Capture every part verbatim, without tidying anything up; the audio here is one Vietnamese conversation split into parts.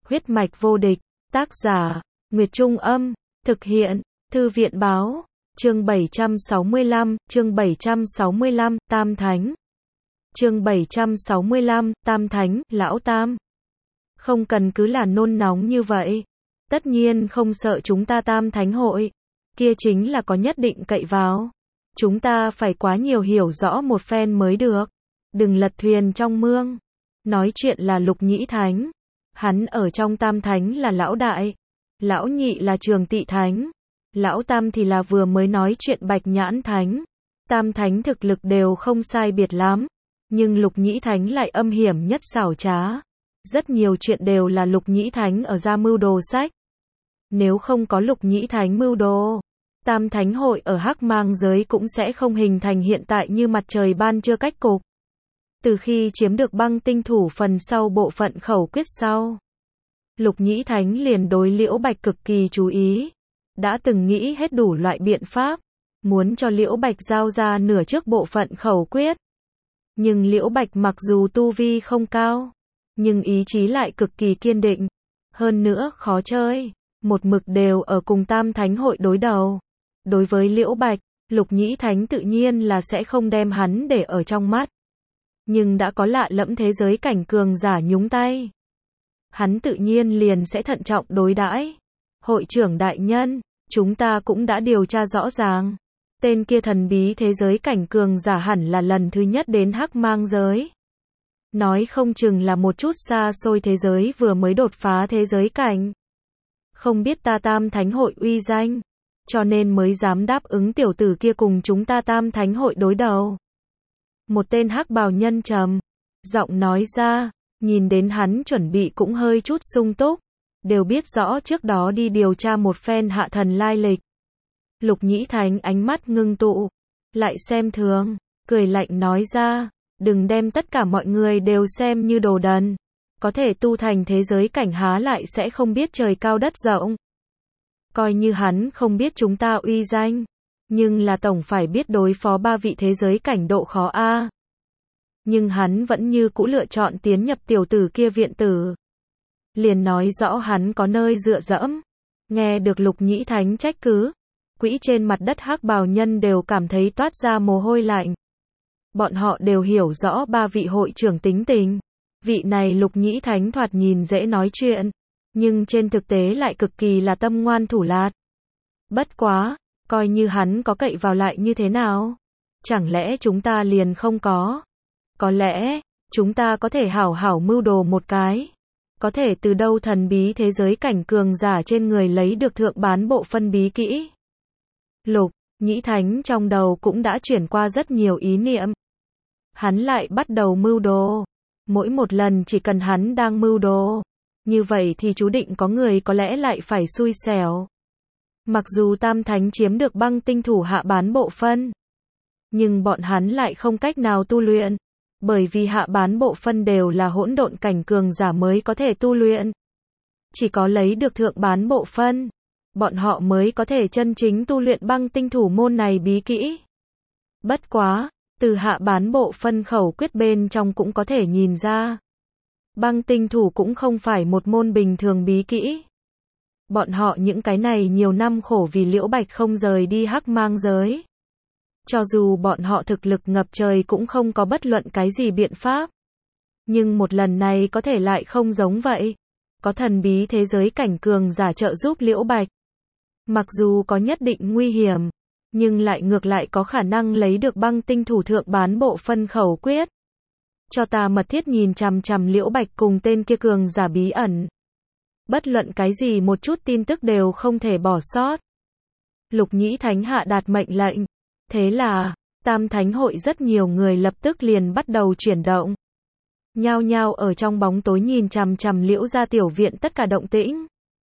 Huyết mạch vô địch, tác giả, Nguyệt Trung Âm, thực hiện, Thư viện Báo, chương bảy trăm sáu mươi lăm, chương bảy trăm sáu mươi lăm, Tam Thánh. Chương bảy trăm sáu mươi lăm, Tam Thánh, Lão Tam. Không cần cứ là nôn nóng như vậy. Tất nhiên không sợ chúng ta Tam Thánh hội. Kia chính là có nhất định cậy vào. Chúng ta phải quá nhiều hiểu rõ một phen mới được. Đừng lật thuyền trong mương. Nói chuyện là Lục Nhĩ Thánh. Hắn ở trong Tam Thánh là lão đại. Lão nhị là Trường Tị Thánh. Lão Tam thì là vừa mới nói chuyện Bạch Nhãn Thánh. Tam Thánh thực lực đều không sai biệt lắm. Nhưng Lục Nhĩ Thánh lại âm hiểm nhất xảo trá. Rất nhiều chuyện đều là Lục Nhĩ Thánh ở ra mưu đồ sách. Nếu không có Lục Nhĩ Thánh mưu đồ, Tam Thánh hội ở Hắc Mang giới cũng sẽ không hình thành hiện tại như mặt trời ban trưa cách cục. Từ khi chiếm được băng tinh thủ phần sau bộ phận khẩu quyết sau, Lục Nhĩ Thánh liền đối Liễu Bạch cực kỳ chú ý. Đã từng nghĩ hết đủ loại biện pháp, muốn cho Liễu Bạch giao ra nửa trước bộ phận khẩu quyết. Nhưng Liễu Bạch mặc dù tu vi không cao, nhưng ý chí lại cực kỳ kiên định. Hơn nữa khó chơi, một mực đều ở cùng Tam Thánh hội đối đầu. Đối với Liễu Bạch, Lục Nhĩ Thánh tự nhiên là sẽ không đem hắn để ở trong mắt. Nhưng đã có lạ lẫm thế giới cảnh cường giả nhúng tay, hắn tự nhiên liền sẽ thận trọng đối đãi. Hội trưởng đại nhân, chúng ta cũng đã điều tra rõ ràng. Tên kia thần bí thế giới cảnh cường giả hẳn là lần thứ nhất đến Hắc Mang giới. Nói không chừng là một chút xa xôi thế giới vừa mới đột phá thế giới cảnh. Không biết ta Tam Thánh hội uy danh, cho nên mới dám đáp ứng tiểu tử kia cùng chúng ta Tam Thánh hội đối đầu. Một tên hắc bào nhân trầm giọng nói ra, nhìn đến hắn chuẩn bị cũng hơi chút sung túc, đều biết rõ trước đó đi điều tra một phen hạ thần lai lịch. Lục Nhĩ Thánh ánh mắt ngưng tụ, lại xem thường, cười lạnh nói ra, đừng đem tất cả mọi người đều xem như đồ đần. Có thể tu thành thế giới cảnh há lại sẽ không biết trời cao đất rộng. Coi như hắn không biết chúng ta uy danh, nhưng là tổng phải biết đối phó ba vị thế giới cảnh độ khó a. Nhưng hắn vẫn như cũ lựa chọn tiến nhập tiểu tử kia viện tử. Liền nói rõ hắn có nơi dựa dẫm. Nghe được Lục Nhĩ Thánh trách cứ, quỹ trên mặt đất hắc bào nhân đều cảm thấy toát ra mồ hôi lạnh. Bọn họ đều hiểu rõ ba vị hội trưởng tính tình. Vị này Lục Nhĩ Thánh thoạt nhìn dễ nói chuyện, nhưng trên thực tế lại cực kỳ là tâm ngoan thủ lạt. Bất quá, coi như hắn có cậy vào lại như thế nào? Chẳng lẽ chúng ta liền không có? Có lẽ, chúng ta có thể hảo hảo mưu đồ một cái. Có thể từ đâu thần bí thế giới cảnh cường giả trên người lấy được thượng bán bộ phân bí kỹ. Lục Nhĩ Thánh trong đầu cũng đã chuyển qua rất nhiều ý niệm. Hắn lại bắt đầu mưu đồ. Mỗi một lần chỉ cần hắn đang mưu đồ, như vậy thì chú định có người có lẽ lại phải xui xẻo. Mặc dù Tam Thánh chiếm được băng tinh thủ hạ bán bộ phân, nhưng bọn hắn lại không cách nào tu luyện. Bởi vì hạ bán bộ phân đều là hỗn độn cảnh cường giả mới có thể tu luyện. Chỉ có lấy được thượng bán bộ phân, bọn họ mới có thể chân chính tu luyện băng tinh thủ môn này bí kỹ. Bất quá, từ hạ bán bộ phân khẩu quyết bên trong cũng có thể nhìn ra. Băng tinh thủ cũng không phải một môn bình thường bí kỹ. Bọn họ những cái này nhiều năm khổ vì Liễu Bạch không rời đi Hắc Mang giới. Cho dù bọn họ thực lực ngập trời cũng không có bất luận cái gì biện pháp. Nhưng một lần này có thể lại không giống vậy. Có thần bí thế giới cảnh cường giả trợ giúp Liễu Bạch. Mặc dù có nhất định nguy hiểm, nhưng lại ngược lại có khả năng lấy được băng tinh thủ thượng bán bộ phân khẩu quyết. Cho ta mật thiết nhìn chằm chằm Liễu Bạch cùng tên kia cường giả bí ẩn. Bất luận cái gì một chút tin tức đều không thể bỏ sót. Lục Nhĩ Thánh hạ đạt mệnh lệnh. Thế là, Tam Thánh hội rất nhiều người lập tức liền bắt đầu chuyển động. Nhao nhao ở trong bóng tối nhìn chằm chằm Liễu gia tiểu viện tất cả động tĩnh.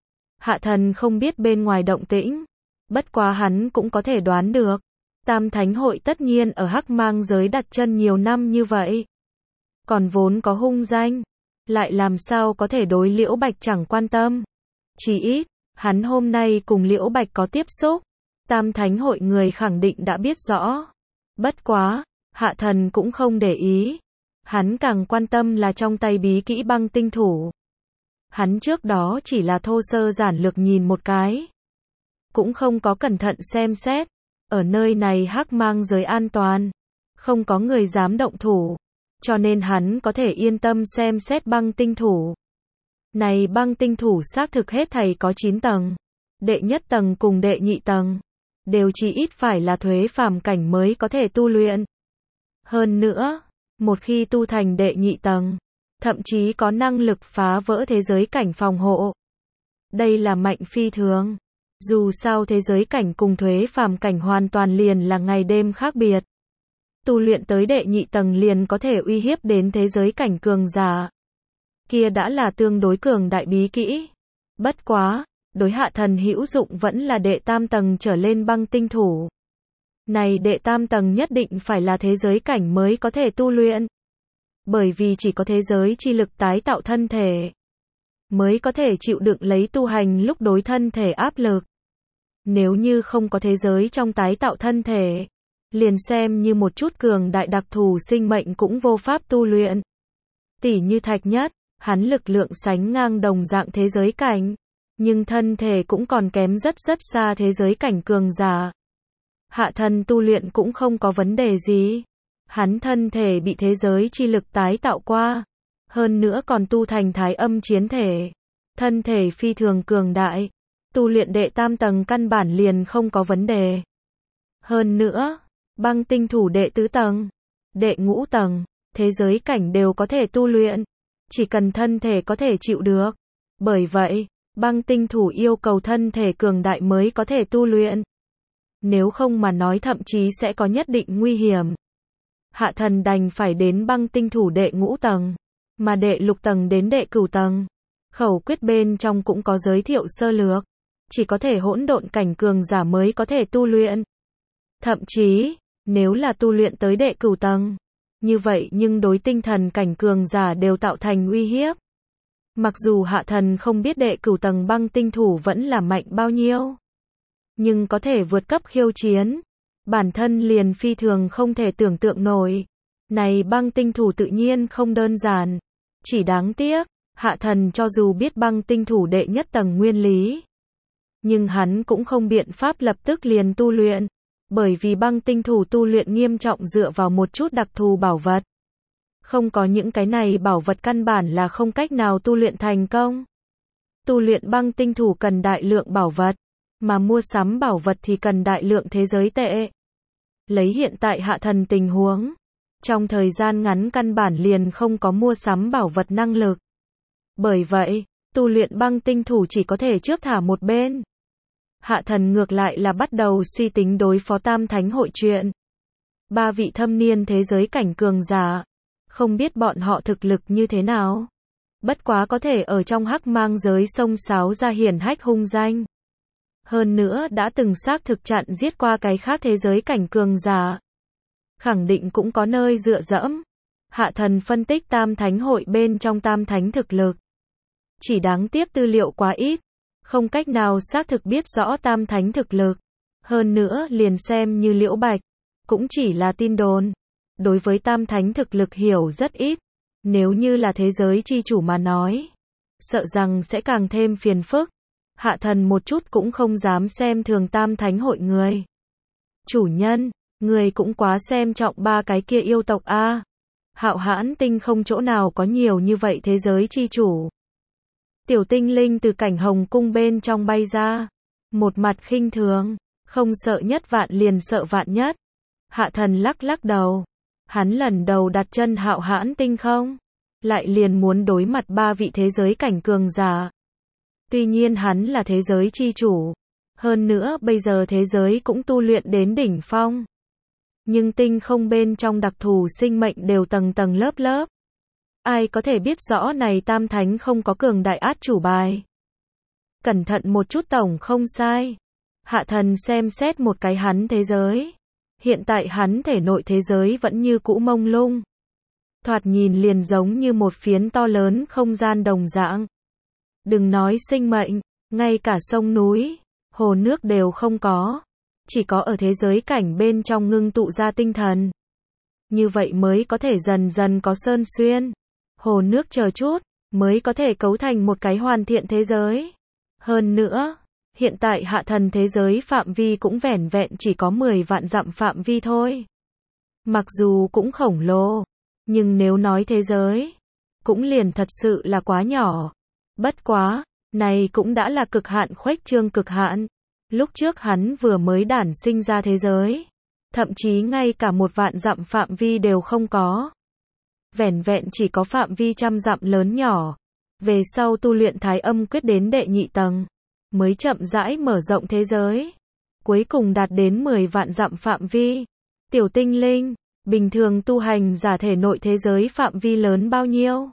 Hạ thần không biết bên ngoài động tĩnh. Bất quá hắn cũng có thể đoán được. Tam Thánh hội tất nhiên ở Hắc Mang giới đặt chân nhiều năm như vậy. Còn vốn có hung danh, lại làm sao có thể đối Liễu Bạch chẳng quan tâm. Chỉ ít, hắn hôm nay cùng Liễu Bạch có tiếp xúc. Tam Thánh hội người khẳng định đã biết rõ. Bất quá, hạ thần cũng không để ý. Hắn càng quan tâm là trong tay bí kỹ băng tinh thủ. Hắn trước đó chỉ là thô sơ giản lược nhìn một cái. Cũng không có cẩn thận xem xét. Ở nơi này hắc mang giới an toàn. Không có người dám động thủ. Cho nên hắn có thể yên tâm xem xét băng tinh thủ. Này băng tinh thủ xác thực hết thảy có chín tầng. Đệ nhất tầng cùng đệ nhị tầng. Đều chỉ ít phải là thuế phàm cảnh mới có thể tu luyện. Hơn nữa, một khi tu thành đệ nhị tầng, thậm chí có năng lực phá vỡ thế giới cảnh phòng hộ. Đây là mạnh phi thường. Dù sao thế giới cảnh cùng thuế phàm cảnh hoàn toàn liền là ngày đêm khác biệt. Tu luyện tới đệ nhị tầng liền có thể uy hiếp đến thế giới cảnh cường giả. Kia đã là tương đối cường đại bí kỹ. Bất quá, đối hạ thần hữu dụng vẫn là đệ tam tầng trở lên băng tinh thủ. Này đệ tam tầng nhất định phải là thế giới cảnh mới có thể tu luyện. Bởi vì chỉ có thế giới chi lực tái tạo thân thể, mới có thể chịu đựng lấy tu hành lúc đối thân thể áp lực. Nếu như không có thế giới trong tái tạo thân thể, liền xem như một chút cường đại đặc thù sinh mệnh cũng vô pháp tu luyện. Tỷ như Thạch Nhất, hắn lực lượng sánh ngang đồng dạng thế giới cảnh, nhưng thân thể cũng còn kém rất rất xa thế giới cảnh cường giả. Hạ thần tu luyện cũng không có vấn đề gì. Hắn thân thể bị thế giới chi lực tái tạo qua. Hơn nữa còn tu thành thái âm chiến thể. Thân thể phi thường cường đại. Tu luyện đệ tam tầng căn bản liền không có vấn đề. Hơn nữa, băng tinh thủ đệ tứ tầng, đệ ngũ tầng, thế giới cảnh đều có thể tu luyện. Chỉ cần thân thể có thể chịu được. Bởi vậy, băng tinh thủ yêu cầu thân thể cường đại mới có thể tu luyện. Nếu không mà nói thậm chí sẽ có nhất định nguy hiểm. Hạ thần đành phải đến băng tinh thủ đệ ngũ tầng, mà đệ lục tầng đến đệ cửu tầng. Khẩu quyết bên trong cũng có giới thiệu sơ lược. Chỉ có thể hỗn độn cảnh cường giả mới có thể tu luyện. Thậm chí, nếu là tu luyện tới đệ cửu tầng, như vậy nhưng đối tinh thần cảnh cường giả đều tạo thành uy hiếp. Mặc dù hạ thần không biết đệ cửu tầng băng tinh thủ vẫn là mạnh bao nhiêu, nhưng có thể vượt cấp khiêu chiến, bản thân liền phi thường không thể tưởng tượng nổi. Này băng tinh thủ tự nhiên không đơn giản. Chỉ đáng tiếc, hạ thần cho dù biết băng tinh thủ đệ nhất tầng nguyên lý, nhưng hắn cũng không biện pháp lập tức liền tu luyện. Bởi vì băng tinh thủ tu luyện nghiêm trọng dựa vào một chút đặc thù bảo vật. Không có những cái này bảo vật căn bản là không cách nào tu luyện thành công. Tu luyện băng tinh thủ cần đại lượng bảo vật, mà mua sắm bảo vật thì cần đại lượng thế giới tệ. Lấy hiện tại hạ thần tình huống, trong thời gian ngắn căn bản liền không có mua sắm bảo vật năng lực. Bởi vậy, tu luyện băng tinh thủ chỉ có thể trước thả một bên. Hạ thần ngược lại là bắt đầu suy tính đối phó tam thánh hội chuyện. Ba vị thâm niên thế giới cảnh cường giả, không biết bọn họ thực lực như thế nào. Bất quá có thể ở trong hắc mang giới sông sáo ra hiển hách hung danh. Hơn nữa đã từng xác thực chặn giết qua cái khác thế giới cảnh cường giả. Khẳng định cũng có nơi dựa dẫm. Hạ thần phân tích tam thánh hội bên trong tam thánh thực lực. Chỉ đáng tiếc tư liệu quá ít. Không cách nào xác thực biết rõ tam thánh thực lực. Hơn nữa liền xem như Liễu Bạch, cũng chỉ là tin đồn. Đối với tam thánh thực lực hiểu rất ít. Nếu như là thế giới chi chủ mà nói, sợ rằng sẽ càng thêm phiền phức. Hạ thần một chút cũng không dám xem thường tam thánh hội người. Chủ nhân, người cũng quá xem trọng ba cái kia yêu tộc a. Hạo Hãn Tinh không chỗ nào có nhiều như vậy thế giới chi chủ. Tiểu tinh linh từ cảnh hồng cung bên trong bay ra. Một mặt khinh thường, không sợ nhất vạn liền sợ vạn nhất. Hạ thần lắc lắc đầu. Hắn lần đầu đặt chân Hạo Hãn Tinh không? Lại liền muốn đối mặt ba vị thế giới cảnh cường giả. Tuy nhiên hắn là thế giới chi chủ. Hơn nữa bây giờ thế giới cũng tu luyện đến đỉnh phong. Nhưng tinh không bên trong đặc thù sinh mệnh đều tầng tầng lớp lớp. Ai có thể biết rõ này tam thánh không có cường đại át chủ bài. Cẩn thận một chút tổng không sai. Hạ thần xem xét một cái hắn thế giới. Hiện tại hắn thể nội thế giới vẫn như cũ mông lung. Thoạt nhìn liền giống như một phiến to lớn không gian đồng dạng. Đừng nói sinh mệnh, ngay cả sông núi, hồ nước đều không có. Chỉ có ở thế giới cảnh bên trong ngưng tụ ra tinh thần. Như vậy mới có thể dần dần có sơn xuyên, hồ nước chờ chút. mới có thể cấu thành một cái hoàn thiện thế giới. Hơn nữa, hiện tại hạ thần thế giới phạm vi cũng vẻn vẹn chỉ có mười vạn dặm phạm vi thôi. Mặc dù cũng khổng lồ, nhưng nếu nói thế giới, cũng liền thật sự là quá nhỏ. Bất quá, này cũng đã là cực hạn khuếch trương cực hạn. Lúc trước hắn vừa mới đản sinh ra thế giới, thậm chí ngay cả một vạn dặm phạm vi đều không có. Vẻn vẹn chỉ có phạm vi trăm dặm lớn nhỏ. Về sau tu luyện Thái Âm Quyết đến đệ nhị tầng, mới chậm rãi mở rộng thế giới. Cuối cùng đạt đến mười vạn dặm phạm vi. Tiểu tinh linh, bình thường tu hành giả thể nội thế giới phạm vi lớn bao nhiêu?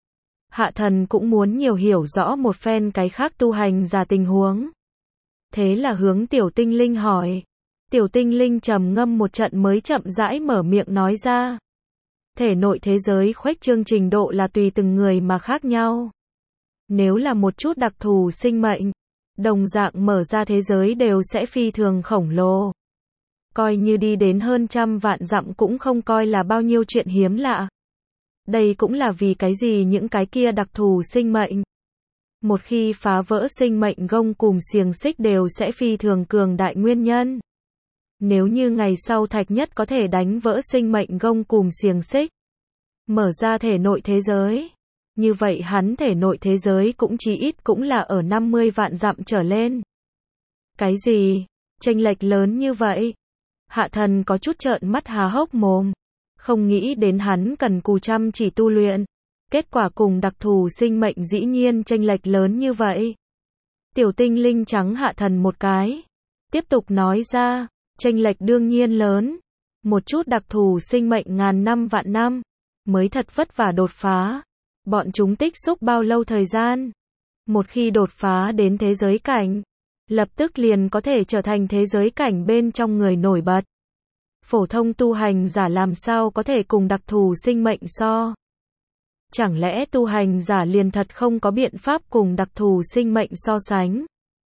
Hạ thần cũng muốn nhiều hiểu rõ một phen cái khác tu hành giả tình huống. Thế là hướng tiểu tinh linh hỏi. Tiểu tinh linh trầm ngâm một trận mới chậm rãi mở miệng nói ra. Thể nội thế giới khuếch trương trình độ là tùy từng người mà khác nhau. Nếu là một chút đặc thù sinh mệnh, đồng dạng mở ra thế giới đều sẽ phi thường khổng lồ. Coi như đi đến hơn trăm vạn dặm cũng không coi là bao nhiêu chuyện hiếm lạ. Đây cũng là vì cái gì những cái kia đặc thù sinh mệnh. Một khi phá vỡ sinh mệnh gông cùm xiềng xích đều sẽ phi thường cường đại nguyên nhân. Nếu như ngày sau Thạch Nhất có thể đánh vỡ sinh mệnh gông cùm xiềng xích, mở ra thể nội thế giới, như vậy hắn thể nội thế giới cũng chí ít cũng là ở năm mươi vạn dặm trở lên. Cái gì? Chênh lệch lớn như vậy? Hạ thần có chút trợn mắt há hốc mồm. Không nghĩ đến hắn cần cù chăm chỉ tu luyện. Kết quả cùng đặc thù sinh mệnh dĩ nhiên chênh lệch lớn như vậy. Tiểu tinh linh trắng hạ thần một cái. Tiếp tục nói ra, chênh lệch đương nhiên lớn. Một chút đặc thù sinh mệnh ngàn năm vạn năm, mới thật vất vả đột phá. Bọn chúng tích xúc bao lâu thời gian? Một khi đột phá đến thế giới cảnh, lập tức liền có thể trở thành thế giới cảnh bên trong người nổi bật. Phổ thông tu hành giả làm sao có thể cùng đặc thù sinh mệnh so? Chẳng lẽ tu hành giả liền thật không có biện pháp cùng đặc thù sinh mệnh so sánh?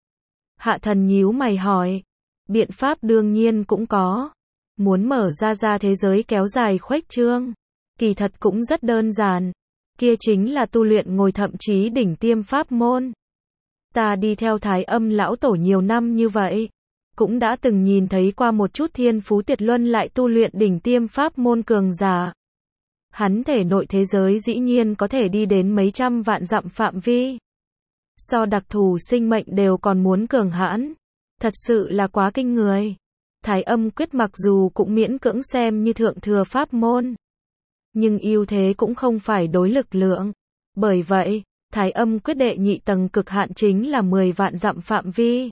Hạ thần nhíu mày hỏi. Biện pháp đương nhiên cũng có. Muốn mở ra ra thế giới kéo dài khuếch trương, kỳ thật cũng rất đơn giản. Kia chính là tu luyện ngồi thậm chí đỉnh tiêm pháp môn. Ta đi theo Thái Âm lão tổ nhiều năm như vậy, cũng đã từng nhìn thấy qua một chút thiên phú tuyệt luân lại tu luyện đỉnh tiêm pháp môn cường giả. Hắn thể nội thế giới dĩ nhiên có thể đi đến mấy trăm vạn dặm phạm vi. So đặc thù sinh mệnh đều còn muốn cường hãn. Thật sự là quá kinh người. Thái Âm Quyết mặc dù cũng miễn cưỡng xem như thượng thừa pháp môn, nhưng ưu thế cũng không phải đối lực lượng. Bởi vậy, Thái Âm Quyết đệ nhị tầng cực hạn chính là mười vạn dặm phạm vi.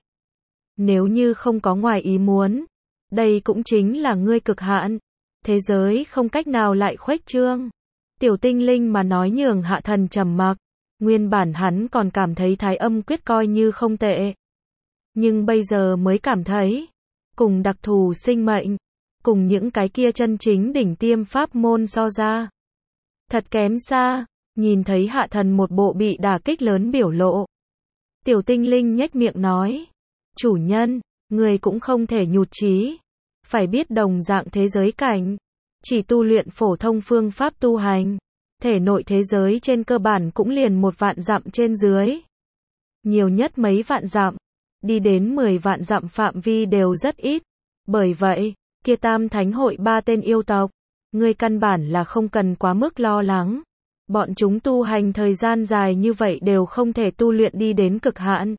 Nếu như không có ngoài ý muốn, đây cũng chính là ngươi cực hạn. Thế giới không cách nào lại khuếch trương. Tiểu tinh linh mà nói nhường hạ thần trầm mặc. Nguyên bản hắn còn cảm thấy Thái Âm Quyết coi như không tệ. Nhưng bây giờ mới cảm thấy, cùng đặc thù sinh mệnh, cùng những cái kia chân chính đỉnh tiêm pháp môn so ra, thật kém xa. Nhìn thấy hạ thần một bộ bị đả kích lớn biểu lộ, tiểu tinh linh nhếch miệng nói, chủ nhân, người cũng không thể nhụt chí, phải biết đồng dạng thế giới cảnh, chỉ tu luyện phổ thông phương pháp tu hành, thể nội thế giới trên cơ bản cũng liền một vạn dặm trên dưới, nhiều nhất mấy vạn dặm, đi đến mười vạn dặm phạm vi đều rất ít. Bởi vậy, kia Tam Thánh hội ba tên yêu tộc, ngươi căn bản là không cần quá mức lo lắng. Bọn chúng tu hành thời gian dài như vậy đều không thể tu luyện đi đến cực hạn.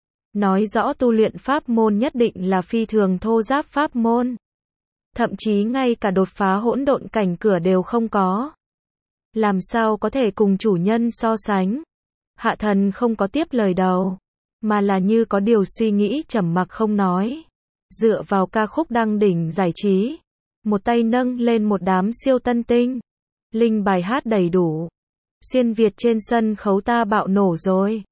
Nói rõ tu luyện pháp môn nhất định là phi thường thô giáp pháp môn. Thậm chí ngay cả đột phá hỗn độn cảnh cửa đều không có. Làm sao có thể cùng chủ nhân so sánh? Hạ thần không có tiếp lời đầu, mà là như có điều suy nghĩ trầm mặc không nói. Dựa vào ca khúc đăng đỉnh giải trí, một tay nâng lên một đám siêu tân tinh. Linh bài hát đầy đủ. Xuyên Việt trên sân khấu ta bạo nổ rồi.